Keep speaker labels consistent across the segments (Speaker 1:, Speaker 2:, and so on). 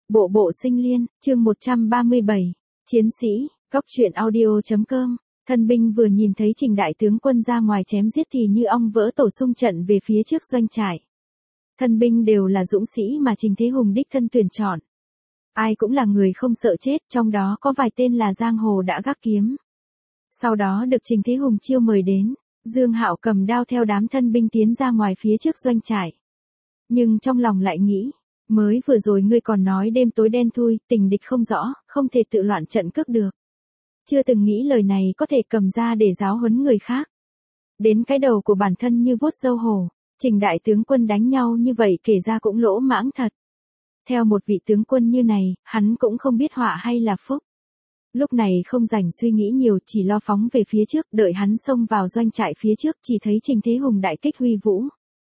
Speaker 1: Bộ bộ sinh liên, chương 137, chiến sĩ, góc truyện audio.com. Thân binh vừa nhìn thấy Trình đại tướng quân ra ngoài chém giết thì như ong vỡ tổ xung trận về phía trước doanh trại. Thân binh đều là dũng sĩ mà Trình Thế Hùng đích thân tuyển chọn. Ai cũng là người không sợ chết, trong đó có vài tên là giang hồ đã gác kiếm. Sau đó được Trình Thế Hùng chiêu mời đến, Dương Hạo cầm đao theo đám thân binh tiến ra ngoài phía trước doanh trại. Nhưng trong lòng lại nghĩ, mới vừa rồi ngươi còn nói đêm tối đen thui, tình địch không rõ, không thể tự loạn trận cước được. Chưa từng nghĩ lời này có thể cầm ra để giáo huấn người khác. Đến cái đầu của bản thân như vuốt râu hổ, Trình đại tướng quân đánh nhau như vậy kể ra cũng lỗ mãng thật. Theo một vị tướng quân như này, hắn cũng không biết họa hay là phúc. Lúc này không rảnh suy nghĩ nhiều, chỉ lo phóng về phía trước, đợi hắn xông vào doanh trại phía trước chỉ thấy Trình Thế Hùng đại kích huy vũ.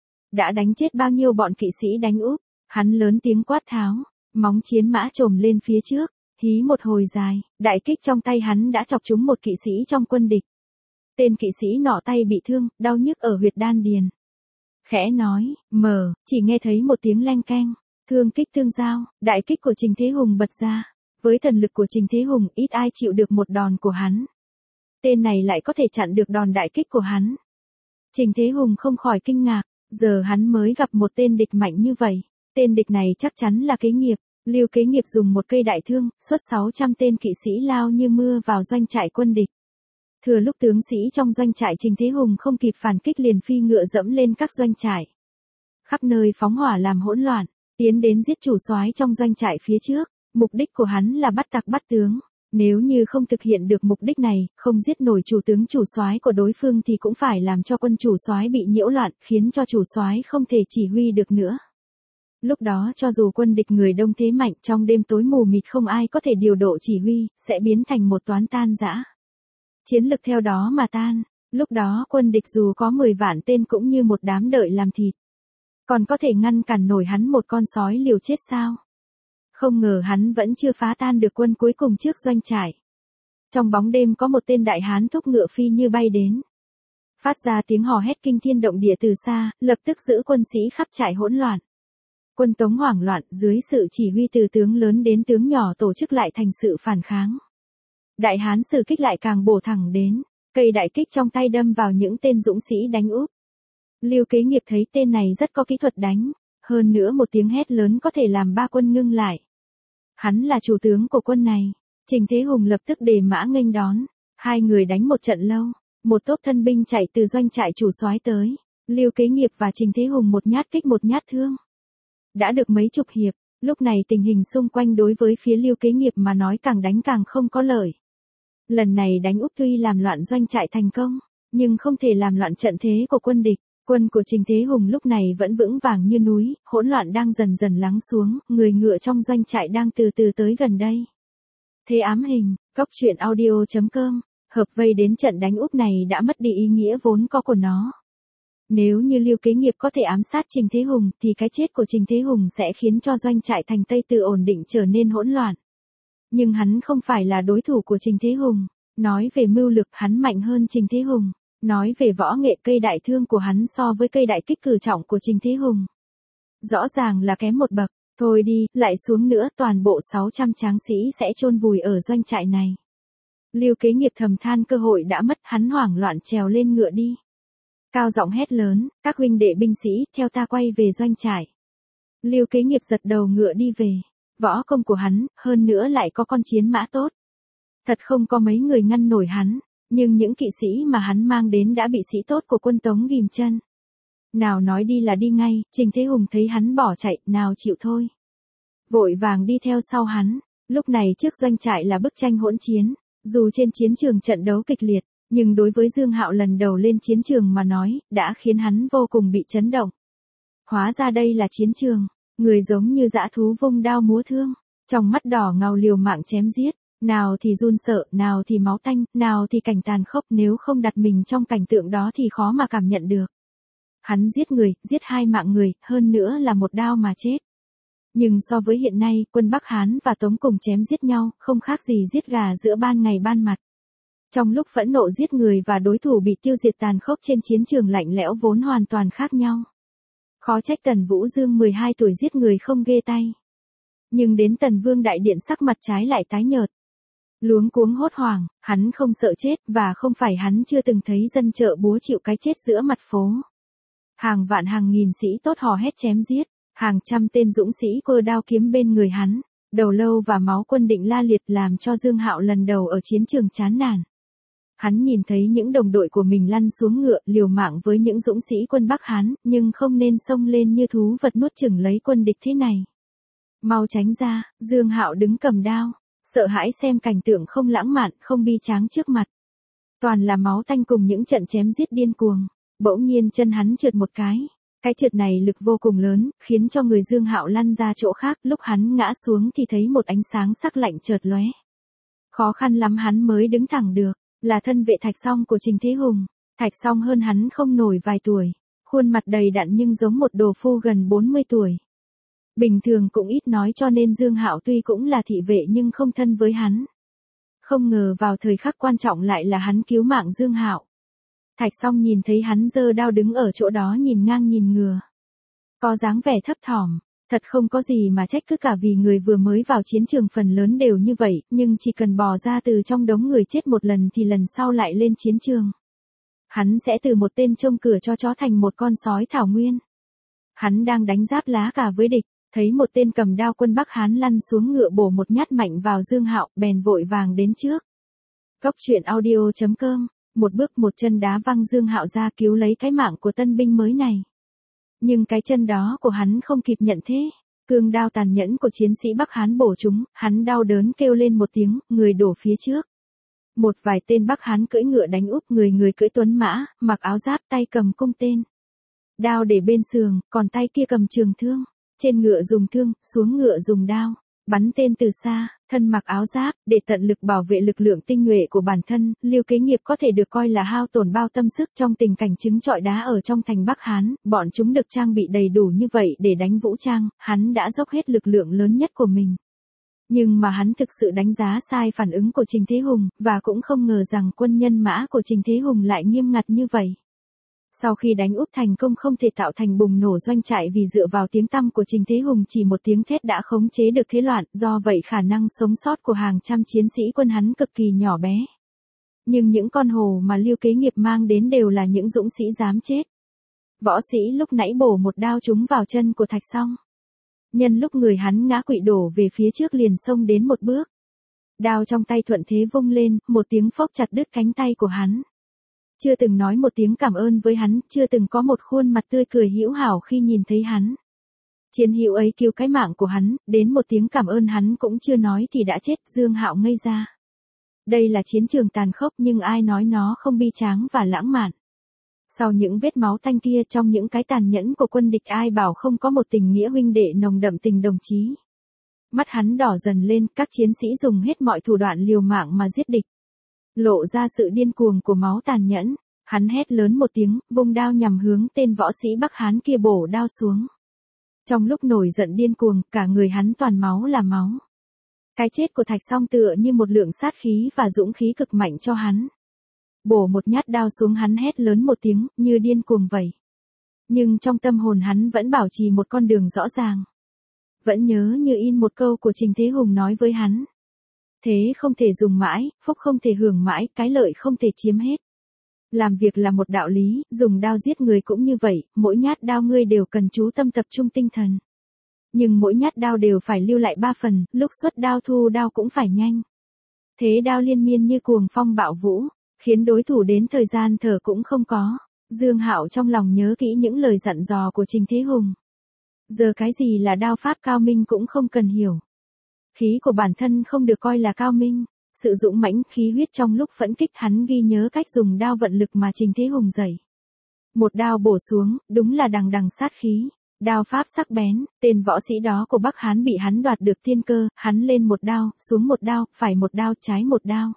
Speaker 1: Đã đánh chết bao nhiêu bọn kỵ sĩ đánh úp, hắn lớn tiếng quát tháo, móng chiến mã trồm lên phía trước, hí một hồi dài, đại kích trong tay hắn đã chọc trúng một kỵ sĩ trong quân địch. Tên kỵ sĩ nọ tay bị thương, đau nhức ở huyệt đan điền. Khẽ nói, chỉ nghe thấy một tiếng leng keng, thương kích tương giao, đại kích của Trình Thế Hùng bật ra. Với thần lực của Trình Thế Hùng ít ai chịu được một đòn của hắn. Tên này lại có thể chặn được đòn đại kích của hắn. Trình Thế Hùng không khỏi kinh ngạc, giờ hắn mới gặp một tên địch mạnh như vậy. Tên địch này chắc chắn là Kế Nghiệp. Lưu Kế Nghiệp dùng một cây đại thương, xuất 600 tên kỵ sĩ lao như mưa vào doanh trại quân địch. Thừa lúc tướng sĩ trong doanh trại Trình Thế Hùng không kịp phản kích liền phi ngựa dẫm lên các doanh trại. Khắp nơi phóng hỏa làm hỗn loạn, tiến đến giết chủ soái trong doanh trại phía trước. Mục đích của hắn là bắt tặc bắt tướng. Nếu như không thực hiện được mục đích này, không giết nổi chủ tướng chủ soái của đối phương thì cũng phải làm cho quân chủ soái bị nhiễu loạn, khiến cho chủ soái không thể chỉ huy được nữa. Lúc đó cho dù quân địch người đông thế mạnh, trong đêm tối mù mịt không ai có thể điều độ chỉ huy, sẽ biến thành một toán tan rã. Chiến lực theo đó mà tan. Lúc đó quân địch dù có 10 vạn tên cũng như một đám đợi làm thịt. Còn có thể ngăn cản nổi hắn một con sói liều chết sao? Không ngờ hắn vẫn chưa phá tan được quân cuối cùng trước doanh trại. Trong bóng đêm có một tên đại hán thúc ngựa phi như bay đến. Phát ra tiếng hò hét kinh thiên động địa từ xa, lập tức giữ quân sĩ khắp trại hỗn loạn. Quân Tống hoảng loạn, dưới sự chỉ huy từ tướng lớn đến tướng nhỏ tổ chức lại thành sự phản kháng. Đại hán sử kích lại càng bổ thẳng đến, cây đại kích trong tay đâm vào những tên dũng sĩ đánh úp. Lưu Kế Nghiệp thấy tên này rất có kỹ thuật đánh, hơn nữa một tiếng hét lớn có thể làm ba quân ngưng lại. Hắn là chủ tướng của quân này. Trình Thế Hùng lập tức đề mã nghênh đón. Hai người đánh một trận lâu. Một tốp thân binh chạy từ doanh trại chủ soái tới. Lưu Kế Nghiệp và Trình Thế Hùng một nhát kích một nhát thương. Đã được mấy chục hiệp, lúc này tình hình xung quanh đối với phía Lưu Kế Nghiệp mà nói càng đánh càng không có lợi. Lần này đánh úp tuy làm loạn doanh trại thành công, nhưng không thể làm loạn trận thế của quân địch. Quân của Trình Thế Hùng lúc này vẫn vững vàng như núi, hỗn loạn đang dần dần lắng xuống, người ngựa trong doanh trại đang từ từ tới gần đây. Thế ám hình, góc truyện audio.com, hợp vây đến trận đánh úp này đã mất đi ý nghĩa vốn có của nó. Nếu như Lưu Kế Nghiệp có thể ám sát Trình Thế Hùng thì cái chết của Trình Thế Hùng sẽ khiến cho doanh trại thành Tây Từ ổn định trở nên hỗn loạn. Nhưng hắn không phải là đối thủ của Trình Thế Hùng, nói về mưu lược hắn mạnh hơn Trình Thế Hùng. Nói về võ nghệ cây đại thương của hắn so với cây đại kích cử trọng của Trình Thế Hùng. Rõ ràng là kém một bậc, thôi đi, lại xuống nữa toàn bộ 600 tráng sĩ sẽ chôn vùi ở doanh trại này. Lưu Kế Nghiệp thầm than cơ hội đã mất, hắn hoảng loạn trèo lên ngựa đi. Cao giọng hét lớn, các huynh đệ binh sĩ, theo ta quay về doanh trại. Lưu Kế Nghiệp giật đầu ngựa đi về, võ công của hắn, hơn nữa lại có con chiến mã tốt. Thật không có mấy người ngăn nổi hắn. Nhưng những kỵ sĩ mà hắn mang đến đã bị sĩ tốt của quân Tống ghìm chân. Nào nói đi là đi ngay, Trình Thế Hùng thấy hắn bỏ chạy, nào chịu thôi. Vội vàng đi theo sau hắn, lúc này trước doanh trại là bức tranh hỗn chiến, dù trên chiến trường trận đấu kịch liệt, nhưng đối với Dương Hạo lần đầu lên chiến trường mà nói, đã khiến hắn vô cùng bị chấn động. Hóa ra đây là chiến trường, người giống như dã thú vung đao múa thương, trong mắt đỏ ngầu liều mạng chém giết. Nào thì run sợ, nào thì máu tanh, nào thì cảnh tàn khốc, nếu không đặt mình trong cảnh tượng đó thì khó mà cảm nhận được. Hắn giết người, giết 2 mạng người, hơn nữa là một đao mà chết. Nhưng so với hiện nay, quân Bắc Hán và Tống cùng chém giết nhau, không khác gì giết gà giữa ban ngày ban mặt. Trong lúc phẫn nộ giết người và đối thủ bị tiêu diệt tàn khốc trên chiến trường lạnh lẽo vốn hoàn toàn khác nhau. Khó trách Tần Vũ Dương 12 tuổi giết người không ghê tay. Nhưng đến Tần Vương đại điện sắc mặt trái lại tái nhợt. Luống cuống hốt hoảng, hắn không sợ chết và không phải hắn chưa từng thấy dân chợ búa chịu cái chết giữa mặt phố. Hàng vạn hàng nghìn sĩ tốt hò hét chém giết, hàng trăm tên dũng sĩ cơ đao kiếm bên người hắn, đầu lâu và máu quân định la liệt làm cho Dương Hạo lần đầu ở chiến trường chán nản. Hắn nhìn thấy những đồng đội của mình lăn xuống ngựa liều mạng với những dũng sĩ quân Bắc Hán, nhưng không nên xông lên như thú vật nuốt chửng lấy quân địch thế này. Mau tránh ra, Dương Hạo đứng cầm đao, sợ hãi xem cảnh tượng không lãng mạn, không bi tráng trước mặt. Toàn là máu tanh cùng những trận chém giết điên cuồng. Bỗng nhiên chân hắn trượt một cái trượt này lực vô cùng lớn, khiến cho người Dương Hạo lăn ra chỗ khác, lúc hắn ngã xuống thì thấy một ánh sáng sắc lạnh chợt lóe. Khó khăn lắm hắn mới đứng thẳng được, là thân vệ Thạch Song của Trình Thế Hùng. Thạch Song hơn hắn không nổi vài tuổi, khuôn mặt đầy đặn nhưng giống một đồ phu gần 40 tuổi. Bình thường cũng ít nói cho nên Dương Hạo tuy cũng là thị vệ nhưng không thân với hắn. Không ngờ vào thời khắc quan trọng lại là hắn cứu mạng Dương Hạo. Thạch Song nhìn thấy hắn giơ đao đứng ở chỗ đó nhìn ngang nhìn ngừa. Có dáng vẻ thấp thỏm, thật không có gì mà trách cứ cả vì người vừa mới vào chiến trường phần lớn đều như vậy, nhưng chỉ cần bò ra từ trong đống người chết một lần thì lần sau lại lên chiến trường. Hắn sẽ từ một tên trông cửa cho chó thành một con sói thảo nguyên. Hắn đang đánh giáp lá cả với địch, thấy một tên cầm đao quân Bắc Hán lăn xuống ngựa bổ một nhát mạnh vào Dương Hạo, bèn vội vàng đến trước. Góc truyện audio.com. Một bước một chân đá văng Dương Hạo ra cứu lấy cái mạng của tân binh mới này. Nhưng cái chân đó của hắn không kịp nhận thế. Cương đao tàn nhẫn của chiến sĩ Bắc Hán bổ trúng, hắn đau đớn kêu lên một tiếng, người đổ phía trước. Một vài tên Bắc Hán cưỡi ngựa đánh úp người cưỡi tuấn mã, mặc áo giáp tay cầm cung tên. Đao để bên sườn, còn tay kia cầm trường thương. Trên ngựa dùng thương, xuống ngựa dùng đao. Bắn tên từ xa, thân mặc áo giáp, để tận lực bảo vệ lực lượng tinh nhuệ của bản thân, Lưu Kế Nghiệp có thể được coi là hao tổn bao tâm sức trong tình cảnh trứng trọi đá ở trong thành Bắc Hán, bọn chúng được trang bị đầy đủ như vậy để đánh vũ trang, hắn đã dốc hết lực lượng lớn nhất của mình. Nhưng mà hắn thực sự đánh giá sai phản ứng của Trình Thế Hùng, và cũng không ngờ rằng quân nhân mã của Trình Thế Hùng lại nghiêm ngặt như vậy. Sau khi đánh úp thành công không thể tạo thành bùng nổ doanh trại vì dựa vào tiếng tăm của Trình Thế Hùng chỉ một tiếng thét đã khống chế được thế loạn, do vậy khả năng sống sót của hàng trăm chiến sĩ quân hắn cực kỳ nhỏ bé. Nhưng những con hổ mà Lưu Kế Nghiệp mang đến đều là những dũng sĩ dám chết. Võ sĩ lúc nãy bổ một đao trúng vào chân của Thạch Song. Nhân lúc người hắn ngã quỵ đổ về phía trước liền xông đến một bước. Đao trong tay thuận thế vung lên, một tiếng phốc chặt đứt cánh tay của hắn. Chưa từng nói một tiếng cảm ơn với hắn, chưa từng có một khuôn mặt tươi cười hữu hảo khi nhìn thấy hắn. Chiến hữu ấy cứu cái mạng của hắn, đến một tiếng cảm ơn hắn cũng chưa nói thì đã chết. Dương Hạo ngây ra. Đây là chiến trường tàn khốc nhưng ai nói nó không bi tráng và lãng mạn. Sau những vết máu tanh kia, trong những cái tàn nhẫn của quân địch, ai bảo không có một tình nghĩa huynh đệ nồng đậm tình đồng chí. Mắt hắn đỏ dần lên, các chiến sĩ dùng hết mọi thủ đoạn liều mạng mà giết địch. Lộ ra sự điên cuồng của máu tàn nhẫn, hắn hét lớn một tiếng, vung đao nhằm hướng tên võ sĩ Bắc Hán kia bổ đao xuống. Trong lúc nổi giận điên cuồng, cả người hắn toàn máu là máu. Cái chết của Thạch Song tựa như một lượng sát khí và dũng khí cực mạnh cho hắn. Bổ một nhát đao xuống, hắn hét lớn một tiếng, như điên cuồng vậy. Nhưng trong tâm hồn hắn vẫn bảo trì một con đường rõ ràng. Vẫn nhớ như in một câu của Trình Thế Hùng nói với hắn. Thế không thể dùng mãi, phúc không thể hưởng mãi, cái lợi không thể chiếm hết. Làm việc là một đạo lý, dùng đao giết người cũng như vậy, mỗi nhát đao ngươi đều cần chú tâm tập trung tinh thần. Nhưng mỗi nhát đao đều phải lưu lại 3 phần, lúc xuất đao thu đao cũng phải nhanh. Thế đao liên miên như cuồng phong bạo vũ, khiến đối thủ đến thời gian thở cũng không có. Dương Hạo trong lòng nhớ kỹ những lời dặn dò của Trình Thế Hùng. Giờ cái gì là đao pháp cao minh cũng không cần hiểu. Khí của bản thân không được coi là cao minh, sự dũng mãnh khí huyết trong lúc phẫn kích, hắn ghi nhớ cách dùng đao vận lực mà Trình Thế Hùng dạy. Một đao bổ xuống, đúng là đằng đằng sát khí, đao pháp sắc bén, tên võ sĩ đó của Bắc Hán bị hắn đoạt được thiên cơ, hắn lên một đao, xuống một đao, phải một đao, trái một đao.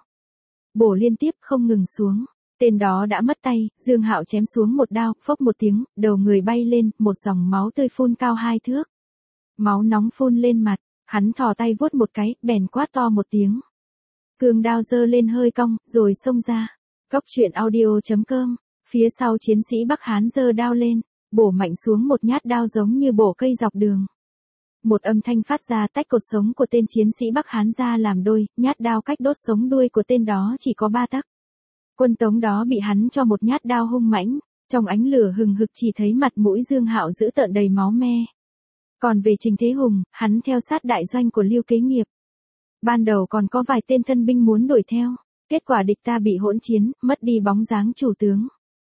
Speaker 1: Bổ liên tiếp không ngừng xuống, tên đó đã mất tay, Dương Hạo chém xuống một đao, phốc một tiếng, đầu người bay lên, một dòng máu tươi phun cao 2 thước. Máu nóng phun lên mặt. Hắn thò tay vuốt một cái, bèn quát to một tiếng. Cương đao giơ lên hơi cong, rồi xông ra. Góc truyện audio.com. Phía sau chiến sĩ Bắc Hán giơ đao lên, bổ mạnh xuống một nhát đao giống như bổ cây dọc đường. Một âm thanh phát ra tách cột sống của tên chiến sĩ Bắc Hán ra làm đôi, nhát đao cách đốt sống đuôi của tên đó chỉ có 3 tấc. Quân Tống đó bị hắn cho một nhát đao hung mãnh, trong ánh lửa hừng hực chỉ thấy mặt mũi Dương Hạo dữ tợn đầy máu me. Còn về Trình Thế Hùng, hắn theo sát đại doanh của Lưu Kế Nghiệp. Ban đầu còn có vài tên thân binh muốn đuổi theo, kết quả địch ta bị hỗn chiến, mất đi bóng dáng chủ tướng.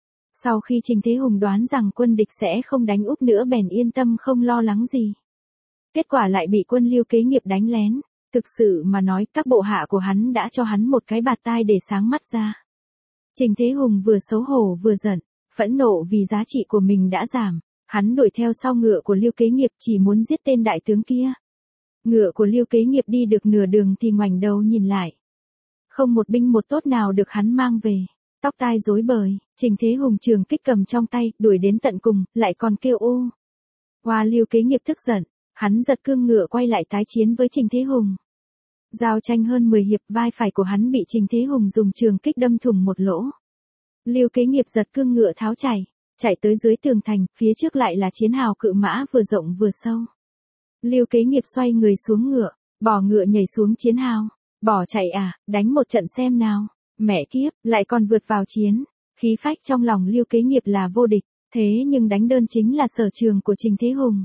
Speaker 1: Sau khi Trình Thế Hùng đoán rằng quân địch sẽ không đánh úp nữa bèn yên tâm không lo lắng gì. Kết quả lại bị quân Lưu Kế Nghiệp đánh lén, thực sự mà nói các bộ hạ của hắn đã cho hắn một cái bạt tai để sáng mắt ra. Trình Thế Hùng vừa xấu hổ vừa giận, phẫn nộ vì giá trị của mình đã giảm, hắn đuổi theo sau ngựa của Lưu Kế Nghiệp chỉ muốn giết tên đại tướng kia. Ngựa của Lưu Kế Nghiệp đi được nửa đường thì ngoảnh đầu nhìn lại. Không một binh một tốt nào được hắn mang về, tóc tai rối bời, Trình Thế Hùng trường kích cầm trong tay, đuổi đến tận cùng, lại còn kêu ô. Hoa Lưu Kế Nghiệp tức giận, hắn giật cương ngựa quay lại tái chiến với Trình Thế Hùng. Giao tranh hơn 10 hiệp, vai phải của hắn bị Trình Thế Hùng dùng trường kích đâm thủng một lỗ. Lưu Kế Nghiệp giật cương ngựa tháo chạy tới dưới tường thành, phía trước lại là chiến hào cự mã vừa rộng vừa sâu. Lưu Kế Nghiệp xoay người xuống ngựa, bỏ ngựa nhảy xuống chiến hào, bỏ chạy à, đánh một trận xem nào, mẹ kiếp, lại còn vượt vào chiến, khí phách trong lòng Lưu Kế Nghiệp là vô địch, thế nhưng đánh đơn chính là sở trường của Trình Thế Hùng.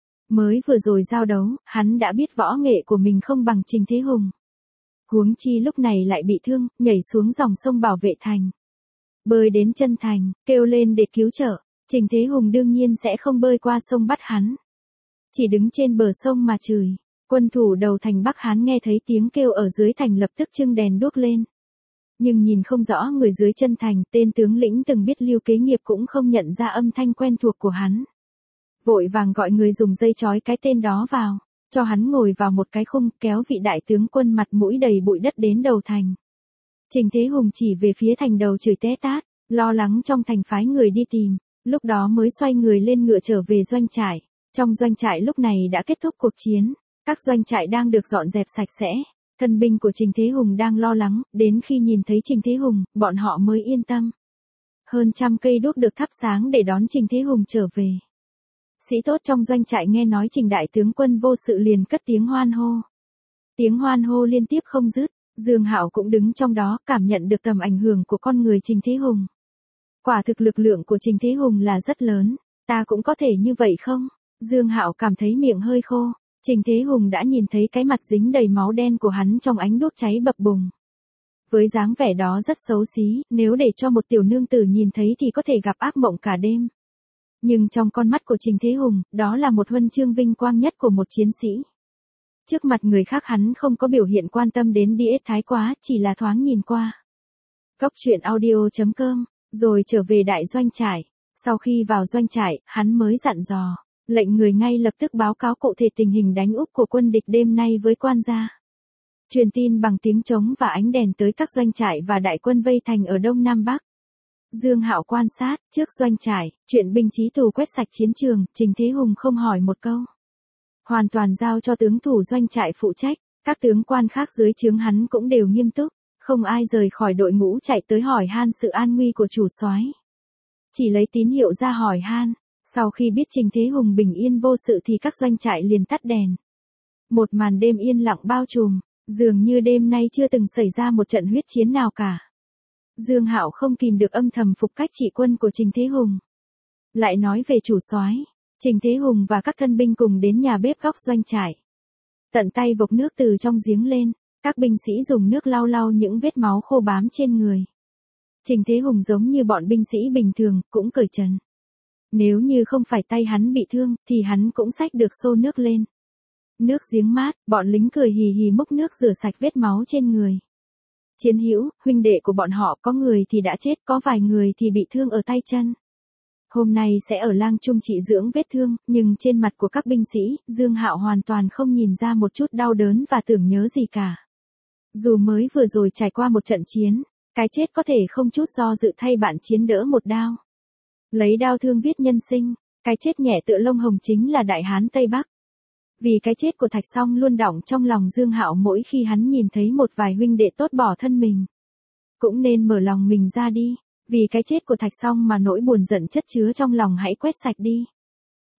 Speaker 1: Mới vừa rồi giao đấu, hắn đã biết võ nghệ của mình không bằng Trình Thế Hùng. Huống chi lúc này lại bị thương, nhảy xuống dòng sông bảo vệ thành. Bơi đến chân thành, kêu lên để cứu trợ, Trình Thế Hùng đương nhiên sẽ không bơi qua sông bắt hắn. Chỉ đứng trên bờ sông mà chửi. Quân thủ đầu thành Bắc Hán nghe thấy tiếng kêu ở dưới thành lập tức trưng đèn đuốc lên. Nhưng nhìn không rõ người dưới chân thành, tên tướng lĩnh từng biết Lưu Kế Nghiệp cũng không nhận ra âm thanh quen thuộc của hắn. Vội vàng gọi người dùng dây trói cái tên đó vào, cho hắn ngồi vào một cái khung, kéo vị đại tướng quân mặt mũi đầy bụi đất đến đầu thành. Trình Thế Hùng chỉ về phía thành đầu chửi té tát, lo lắng trong thành phái người đi tìm, lúc đó mới xoay người lên ngựa trở về doanh trại. Trong doanh trại lúc này đã kết thúc cuộc chiến, các doanh trại đang được dọn dẹp sạch sẽ, thân binh của Trình Thế Hùng đang lo lắng, đến khi nhìn thấy Trình Thế Hùng, bọn họ mới yên tâm. Hơn 100 cây đuốc được thắp sáng để đón Trình Thế Hùng trở về. Sĩ tốt trong doanh trại nghe nói Trình đại tướng quân vô sự liền cất tiếng hoan hô. Tiếng hoan hô liên tiếp không dứt, Dương Hạo cũng đứng trong đó, cảm nhận được tầm ảnh hưởng của con người Trình Thế Hùng. Quả thực lực lượng của Trình Thế Hùng là rất lớn, ta cũng có thể như vậy không? Dương Hạo cảm thấy miệng hơi khô, Trình Thế Hùng đã nhìn thấy cái mặt dính đầy máu đen của hắn trong ánh đuốc cháy bập bùng. Với dáng vẻ đó rất xấu xí, nếu để cho một tiểu nương tử nhìn thấy thì có thể gặp ác mộng cả đêm. Nhưng trong con mắt của Trình Thế Hùng, đó là một huân chương vinh quang nhất của một chiến sĩ. Trước mặt người khác hắn không có biểu hiện quan tâm đến đĩa thái quá, chỉ là thoáng nhìn qua. Góc truyện audio.com, rồi trở về đại doanh trại. Sau khi vào doanh trại, hắn mới dặn dò, lệnh người ngay lập tức báo cáo cụ thể tình hình đánh úp của quân địch đêm nay với quan gia. Truyền tin bằng tiếng trống và ánh đèn tới các doanh trại và đại quân vây thành ở Đông Nam Bắc. Dương Hạo quan sát, trước doanh trại, chuyện binh chí tù quét sạch chiến trường, Trình Thế Hùng không hỏi một câu. Hoàn toàn giao cho tướng thủ doanh trại phụ trách, các tướng quan khác dưới trướng hắn cũng đều nghiêm túc, không ai rời khỏi đội ngũ chạy tới hỏi han sự an nguy của chủ soái. Chỉ lấy tín hiệu ra hỏi han, sau khi biết Trình Thế Hùng bình yên vô sự thì các doanh trại liền tắt đèn. Một màn đêm yên lặng bao trùm, dường như đêm nay chưa từng xảy ra một trận huyết chiến nào cả. Dương Hạo không kìm được âm thầm phục cách trị quân của Trình Thế Hùng. Lại nói về chủ soái, Trình Thế Hùng và các thân binh cùng đến nhà bếp góc doanh trại. Tận tay vộc nước từ trong giếng lên, các binh sĩ dùng nước lau lau những vết máu khô bám trên người. Trình Thế Hùng giống như bọn binh sĩ bình thường, cũng cởi trần. Nếu như không phải tay hắn bị thương, thì hắn cũng xách được xô nước lên. Nước giếng mát, bọn lính cười hì hì múc nước rửa sạch vết máu trên người. Chiến hữu, huynh đệ của bọn họ có người thì đã chết, có vài người thì bị thương ở tay chân. Hôm nay sẽ ở lang trung trị dưỡng vết thương, nhưng trên mặt của các binh sĩ, Dương Hạo hoàn toàn không nhìn ra một chút đau đớn và tưởng nhớ gì cả. Dù mới vừa rồi trải qua một trận chiến, cái chết có thể không chút do dự thay bạn chiến đỡ một đao. Lấy đao thương viết nhân sinh, cái chết nhẹ tựa lông hồng chính là Đại Hán Tây Bắc. Vì cái chết của Thạch Song luôn đọng trong lòng Dương Hạo mỗi khi hắn nhìn thấy một vài huynh đệ tốt bỏ thân mình. Cũng nên mở lòng mình ra đi, vì cái chết của Thạch Song mà nỗi buồn giận chất chứa trong lòng hãy quét sạch đi.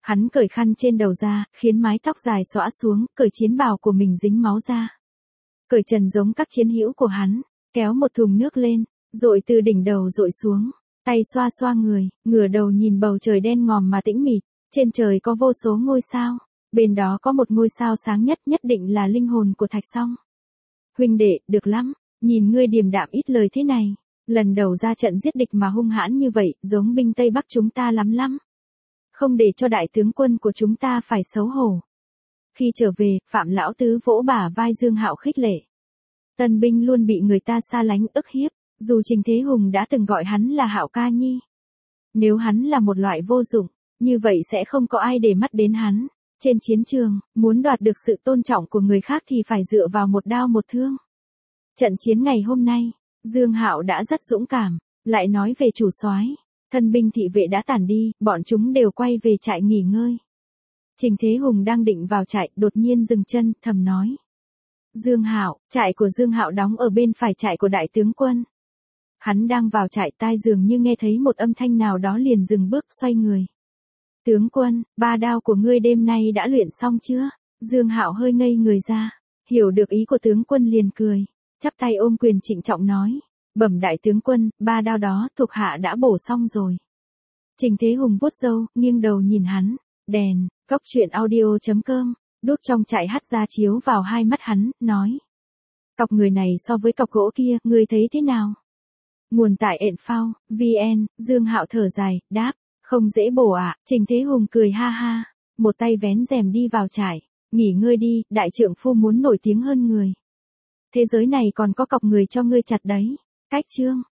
Speaker 1: Hắn cởi khăn trên đầu ra, khiến mái tóc dài xõa xuống, cởi chiến bào của mình dính máu ra. Cởi trần giống các chiến hữu của hắn, kéo một thùng nước lên, dội từ đỉnh đầu dội xuống, tay xoa xoa người, ngửa đầu nhìn bầu trời đen ngòm mà tĩnh mịch, trên trời có vô số ngôi sao, bên đó có một ngôi sao sáng nhất, nhất định là linh hồn của Thạch Song. Huynh đệ, được lắm, nhìn ngươi điềm đạm ít lời thế này, lần đầu ra trận giết địch mà hung hãn như vậy, giống binh Tây Bắc chúng ta lắm lắm. Không để cho đại tướng quân của chúng ta phải xấu hổ. Khi trở về, Phạm lão tứ vỗ bả vai Dương Hạo khích lệ. Tân binh luôn bị người ta xa lánh ức hiếp, dù Trình Thế Hùng đã từng gọi hắn là Hạo ca nhi. Nếu hắn là một loại vô dụng, như vậy sẽ không có ai để mắt đến hắn. Trên chiến trường, muốn đoạt được sự tôn trọng của người khác thì phải dựa vào một đao một thương. Trận chiến ngày hôm nay, Dương Hạo đã rất dũng cảm, lại nói về chủ soái, thân binh thị vệ đã tản đi, bọn chúng đều quay về trại nghỉ ngơi. Trình Thế Hùng đang định vào trại, đột nhiên dừng chân, thầm nói. Dương Hạo, trại của Dương Hạo đóng ở bên phải trại của đại tướng quân. Hắn đang vào trại, tai dường như nghe thấy một âm thanh nào đó liền dừng bước, xoay người. Tướng quân, 3 đao của ngươi đêm nay đã luyện xong chưa? Dương Hạo hơi ngây người ra, hiểu được ý của tướng quân liền cười, chắp tay ôm quyền trịnh trọng nói. Bẩm đại tướng quân, 3 đao đó thuộc hạ đã bổ xong rồi. Trình Thế Hùng vuốt râu, nghiêng đầu nhìn hắn, đèn, góc truyện audio.com, đốt trong trại hắt ra chiếu vào hai mắt hắn, nói. Cọc người này so với cọc gỗ kia, ngươi thấy thế nào? Nguồn tại ện.phao, vn, Dương Hạo thở dài, đáp, không dễ bổ ạ. Trình Thế Hùng cười ha ha, một tay vén rèm đi vào trại, nghỉ ngơi đi, đại trượng phu muốn nổi tiếng hơn người. Thế giới này còn có cọc người cho ngươi chặt đấy. Cách chương